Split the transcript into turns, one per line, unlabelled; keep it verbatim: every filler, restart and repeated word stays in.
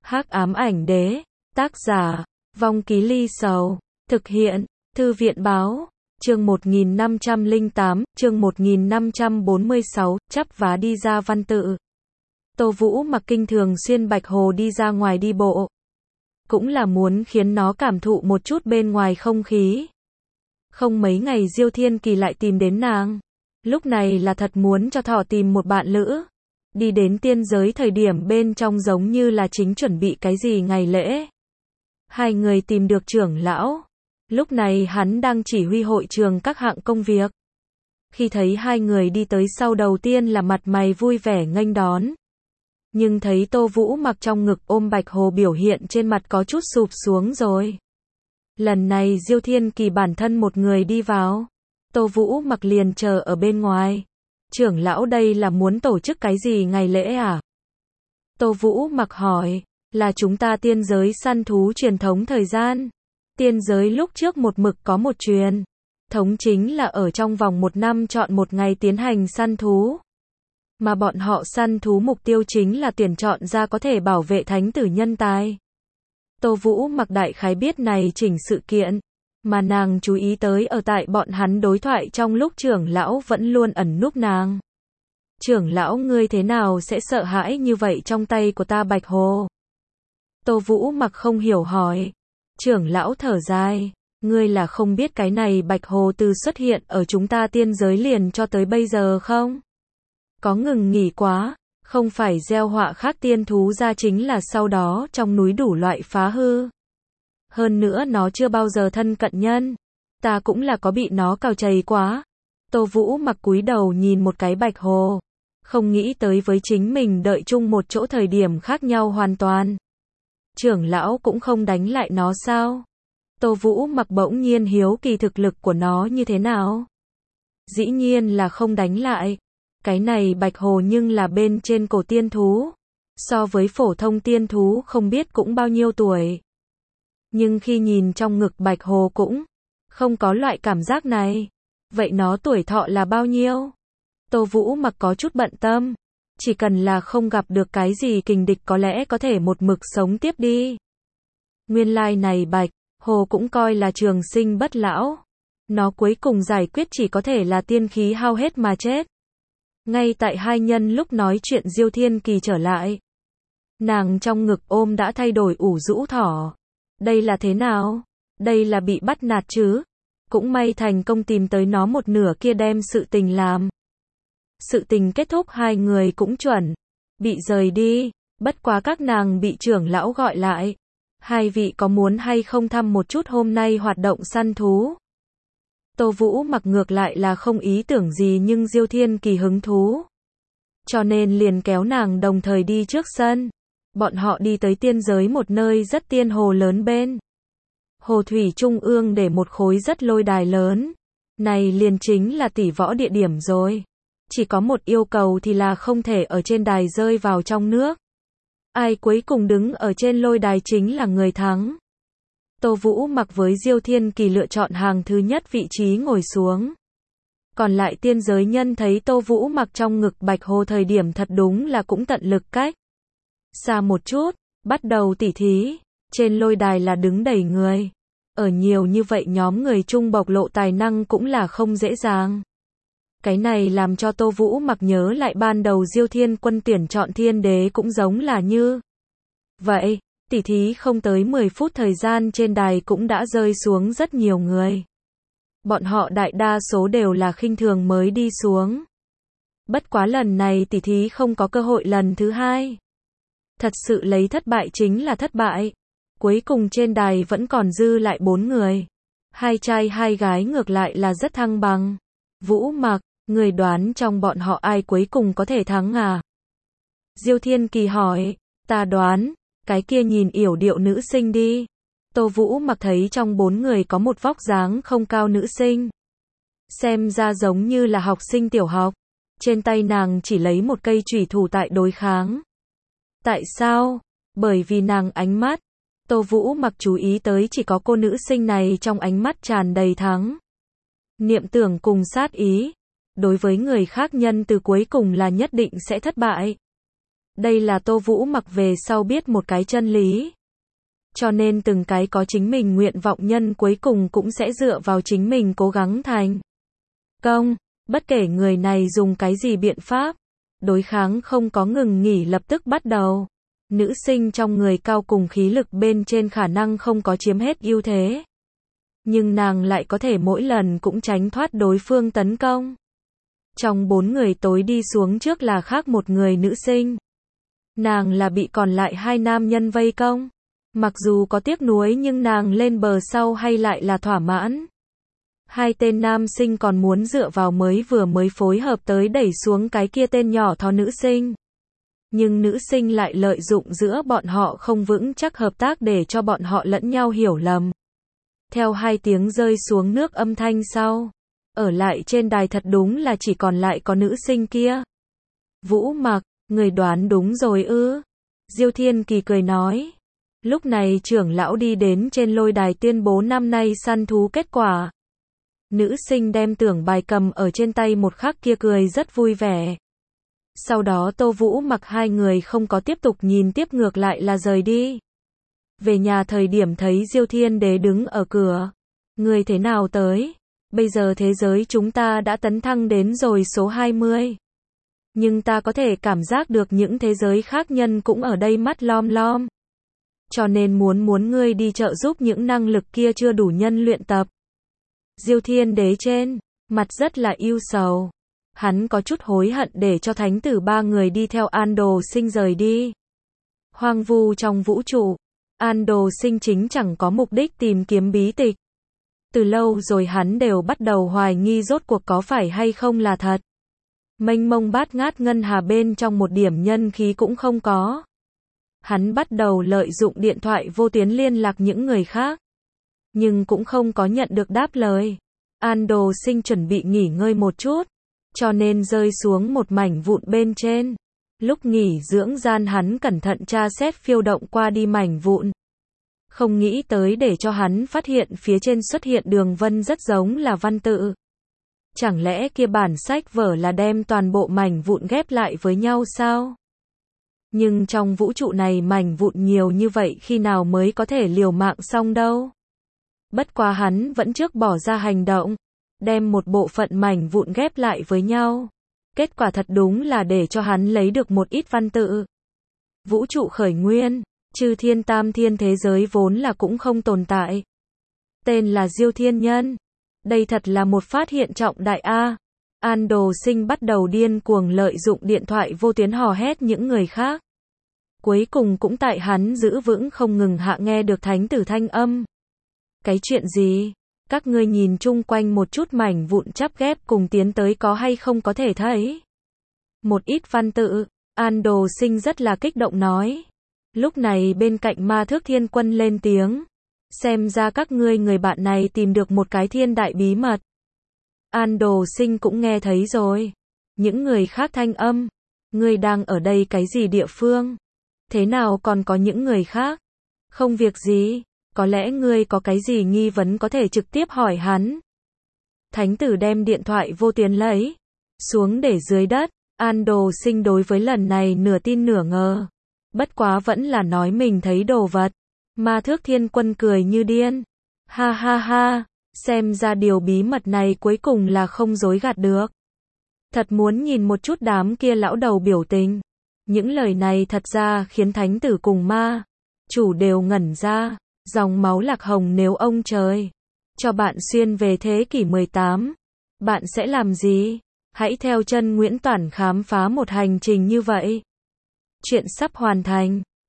Hắc ám ảnh đế, tác giả, Vong Ký Ly Sầu, thực hiện, Thư viện báo, chương một nghìn năm trăm lẻ tám, chương một nghìn năm trăm bốn mươi sáu, chắp vá đi ra văn tự. Tô Vũ mặc kinh thường xuyên Bạch Hồ đi ra ngoài đi bộ. Cũng là muốn khiến nó cảm thụ một chút bên ngoài không khí. Không mấy ngày Diêu Thiên Kỳ lại tìm đến nàng. Lúc này là thật muốn cho thỏ tìm một bạn lữ. Đi đến tiên giới thời điểm bên trong giống như là chính chuẩn bị cái gì ngày lễ. Hai người tìm được trưởng lão. Lúc này hắn đang chỉ huy hội trường các hạng công việc. Khi thấy hai người đi tới sau đầu tiên là mặt mày vui vẻ nghênh đón. Nhưng thấy Tô Vũ mặc trong ngực ôm Bạch Hồ biểu hiện trên mặt có chút sụp xuống rồi. Lần này Diêu Thiên Kỳ bản thân một người đi vào. Tô Vũ mặc liền chờ ở bên ngoài. Trưởng lão đây là muốn tổ chức cái gì ngày lễ à? Tô Vũ mặc hỏi, là chúng ta tiên giới săn thú truyền thống thời gian. Tiên giới lúc trước một mực có một truyền thống chính là ở trong vòng một năm chọn một ngày tiến hành săn thú. Mà bọn họ săn thú mục tiêu chính là tuyển chọn ra có thể bảo vệ thánh tử nhân tài. Tô Vũ mặc đại khái biết này chỉnh sự kiện, mà nàng chú ý tới ở tại bọn hắn đối thoại trong lúc trưởng lão vẫn luôn ẩn núp nàng. Trưởng lão ngươi thế nào sẽ sợ hãi như vậy trong tay của ta Bạch Hồ? Tô Vũ mặc không hiểu hỏi. Trưởng lão thở dài, ngươi là không biết cái này Bạch Hồ từ xuất hiện ở chúng ta tiên giới liền cho tới bây giờ không? Có ngừng nghỉ quá, không phải gieo họa khác tiên thú ra chính là sau đó trong núi đủ loại phá hư. Hơn nữa nó chưa bao giờ thân cận nhân. Ta cũng là có bị nó cào chày quá. Tô Vũ mặc cúi đầu nhìn một cái Bạch Hồ. Không nghĩ tới với chính mình đợi chung một chỗ thời điểm khác nhau hoàn toàn. Trưởng lão cũng không đánh lại nó sao? Tô Vũ mặc bỗng nhiên hiếu kỳ thực lực của nó như thế nào? Dĩ nhiên là không đánh lại. Cái này Bạch Hồ nhưng là bên trên cổ tiên thú. So với phổ thông tiên thú không biết cũng bao nhiêu tuổi. Nhưng khi nhìn trong ngực Bạch Hồ cũng không có loại cảm giác này. Vậy nó tuổi thọ là bao nhiêu? Tô Vũ mặc có chút bận tâm. Chỉ cần là không gặp được cái gì kình địch có lẽ có thể một mực sống tiếp đi. Nguyên lai này Bạch Hồ cũng coi là trường sinh bất lão. Nó cuối cùng giải quyết chỉ có thể là tiên khí hao hết mà chết. Ngay tại hai nhân lúc nói chuyện Diêu Thiên Kỳ trở lại. Nàng trong ngực ôm đã thay đổi ủ rũ thỏ. Đây là thế nào? Đây là bị bắt nạt chứ? Cũng may thành công tìm tới nó một nửa kia đem sự tình làm. Sự tình kết thúc hai người cũng chuẩn. Bị rời đi. Bất quá các nàng bị trưởng lão gọi lại. Hai vị có muốn hay không thăm một chút hôm nay hoạt động săn thú? Tô Vũ mặc ngược lại là không ý tưởng gì nhưng Diêu Thiên Kỳ hứng thú. Cho nên liền kéo nàng đồng thời đi trước sân. Bọn họ đi tới tiên giới một nơi rất tiên hồ lớn bên. Hồ thủy trung ương để một khối rất lôi đài lớn. Này liền chính là tỷ võ địa điểm rồi. Chỉ có một yêu cầu thì là không thể ở trên đài rơi vào trong nước. Ai cuối cùng đứng ở trên lôi đài chính là người thắng. Tô Vũ mặc với Diêu Thiên Kỳ lựa chọn hàng thứ nhất vị trí ngồi xuống. Còn lại tiên giới nhân thấy Tô Vũ mặc trong ngực Bạch Hồ thời điểm thật đúng là cũng tận lực cách xa một chút, bắt đầu tỉ thí. Trên lôi đài là đứng đầy người. Ở nhiều như vậy nhóm người chung bộc lộ tài năng cũng là không dễ dàng. Cái này làm cho Tô Vũ mặc nhớ lại ban đầu Diêu Thiên Quân tuyển chọn thiên đế cũng giống là như vậy. Tỉ thí không tới mười phút thời gian trên đài cũng đã rơi xuống rất nhiều người. Bọn họ đại đa số đều là khinh thường mới đi xuống. Bất quá lần này tỉ thí không có cơ hội lần thứ hai. Thật sự lấy thất bại chính là thất bại. Cuối cùng trên đài vẫn còn dư lại bốn người. Hai trai hai gái ngược lại là rất thăng bằng. Vũ mặc, người đoán trong bọn họ ai cuối cùng có thể thắng à? Diêu Thiên Kỳ hỏi, ta đoán. Cái kia nhìn yểu điệu nữ sinh đi. Tô Vũ mặc thấy trong bốn người có một vóc dáng không cao nữ sinh. Xem ra giống như là học sinh tiểu học. Trên tay nàng chỉ lấy một cây chủy thủ tại đối kháng. Tại sao? Bởi vì nàng ánh mắt. Tô Vũ mặc chú ý tới chỉ có cô nữ sinh này trong ánh mắt tràn đầy thắng. Niệm tưởng cùng sát ý. Đối với người khác nhân từ cuối cùng là nhất định sẽ thất bại. Đây là Tô Vũ Mặc về sau biết một cái chân lý. Cho nên từng cái có chính mình nguyện vọng nhân cuối cùng cũng sẽ dựa vào chính mình cố gắng thành công. Bất kể người này dùng cái gì biện pháp, đối kháng không có ngừng nghỉ lập tức bắt đầu. Nữ sinh trong người cao cùng khí lực bên trên khả năng không có chiếm hết ưu thế. Nhưng nàng lại có thể mỗi lần cũng tránh thoát đối phương tấn công. Trong bốn người tối đi xuống trước là khác một người nữ sinh. Nàng là bị còn lại hai nam nhân vây công. Mặc dù có tiếc nuối nhưng nàng lên bờ sau hay lại là thỏa mãn. Hai tên nam sinh còn muốn dựa vào mới vừa mới phối hợp tới đẩy xuống cái kia tên nhỏ thó nữ sinh. Nhưng nữ sinh lại lợi dụng giữa bọn họ không vững chắc hợp tác để cho bọn họ lẫn nhau hiểu lầm. Theo hai tiếng rơi xuống nước âm thanh sau, ở lại trên đài thật đúng là chỉ còn lại có nữ sinh kia. Vũ Mặc, người đoán đúng rồi ư? Diêu Thiên Kỳ cười nói. Lúc này trưởng lão đi đến trên lôi đài tuyên bố năm nay săn thú kết quả. Nữ sinh đem tưởng bài cầm ở trên tay một khắc kia cười rất vui vẻ. Sau đó Tô Vũ Mặc hai người không có tiếp tục nhìn tiếp ngược lại là rời đi. Về nhà thời điểm thấy Diêu Thiên Đế đứng ở cửa. Người thế nào tới? Bây giờ thế giới chúng ta đã tấn thăng đến rồi số hai mươi. Nhưng ta có thể cảm giác được những thế giới khác nhân cũng ở đây mắt lom lom. Cho nên muốn muốn ngươi đi trợ giúp những năng lực kia chưa đủ nhân luyện tập. Diêu Thiên Đế trên mặt rất là ưu sầu. Hắn có chút hối hận để cho thánh tử ba người đi theo An Đồ Sinh rời đi. Hoang vu trong vũ trụ, An Đồ Sinh chính chẳng có mục đích tìm kiếm bí tịch. Từ lâu rồi hắn đều bắt đầu hoài nghi rốt cuộc có phải hay không là thật. Mênh mông bát ngát ngân hà bên trong một điểm nhân khí cũng không có. Hắn bắt đầu lợi dụng điện thoại vô tuyến liên lạc những người khác. Nhưng cũng không có nhận được đáp lời. An Đồ Sinh chuẩn bị nghỉ ngơi một chút. Cho nên rơi xuống một mảnh vụn bên trên. Lúc nghỉ dưỡng gian hắn cẩn thận tra xét phiêu động qua đi mảnh vụn. Không nghĩ tới để cho hắn phát hiện phía trên xuất hiện đường vân rất giống là văn tự. Chẳng lẽ kia bản sách vở là đem toàn bộ mảnh vụn ghép lại với nhau sao? Nhưng trong vũ trụ này mảnh vụn nhiều như vậy khi nào mới có thể liều mạng xong đâu? Bất quá hắn vẫn trước bỏ ra hành động. Đem một bộ phận mảnh vụn ghép lại với nhau. Kết quả thật đúng là để cho hắn lấy được một ít văn tự. Vũ trụ khởi nguyên, chư thiên tam thiên thế giới vốn là cũng không tồn tại. Tên là Diêu Thiên Nhân. Đây thật là một phát hiện trọng đại A. An Đồ Sinh bắt đầu điên cuồng lợi dụng điện thoại vô tuyến hò hét những người khác. Cuối cùng cũng tại hắn giữ vững không ngừng hạ nghe được thánh tử thanh âm. Cái chuyện gì? Các ngươi nhìn chung quanh một chút mảnh vụn chắp ghép cùng tiến tới có hay không có thể thấy. Một ít văn tự, An Đồ Sinh rất là kích động nói. Lúc này bên cạnh Ma Thước Thiên Quân lên tiếng. Xem ra các ngươi người bạn này tìm được một cái thiên đại bí mật. An Đồ Sinh cũng nghe thấy rồi. Những người khác thanh âm. Ngươi đang ở đây cái gì địa phương? Thế nào còn có những người khác? Không việc gì. Có lẽ ngươi có cái gì nghi vấn có thể trực tiếp hỏi hắn. Thánh tử đem điện thoại vô tuyến lấy xuống để dưới đất. An Đồ Sinh đối với lần này nửa tin nửa ngờ. Bất quá vẫn là nói mình thấy đồ vật. Ma Thước Thiên Quân cười như điên. Ha ha ha, xem ra điều bí mật này cuối cùng là không dối gạt được. Thật muốn nhìn một chút đám kia lão đầu biểu tình. Những lời này thật ra khiến thánh tử cùng ma chủ đều ngẩn ra. Dòng máu lạc hồng nếu ông trời cho bạn xuyên về thế kỷ mười tám, bạn sẽ làm gì? Hãy theo chân Nguyễn Toản khám phá một hành trình như vậy. Chuyện sắp hoàn thành.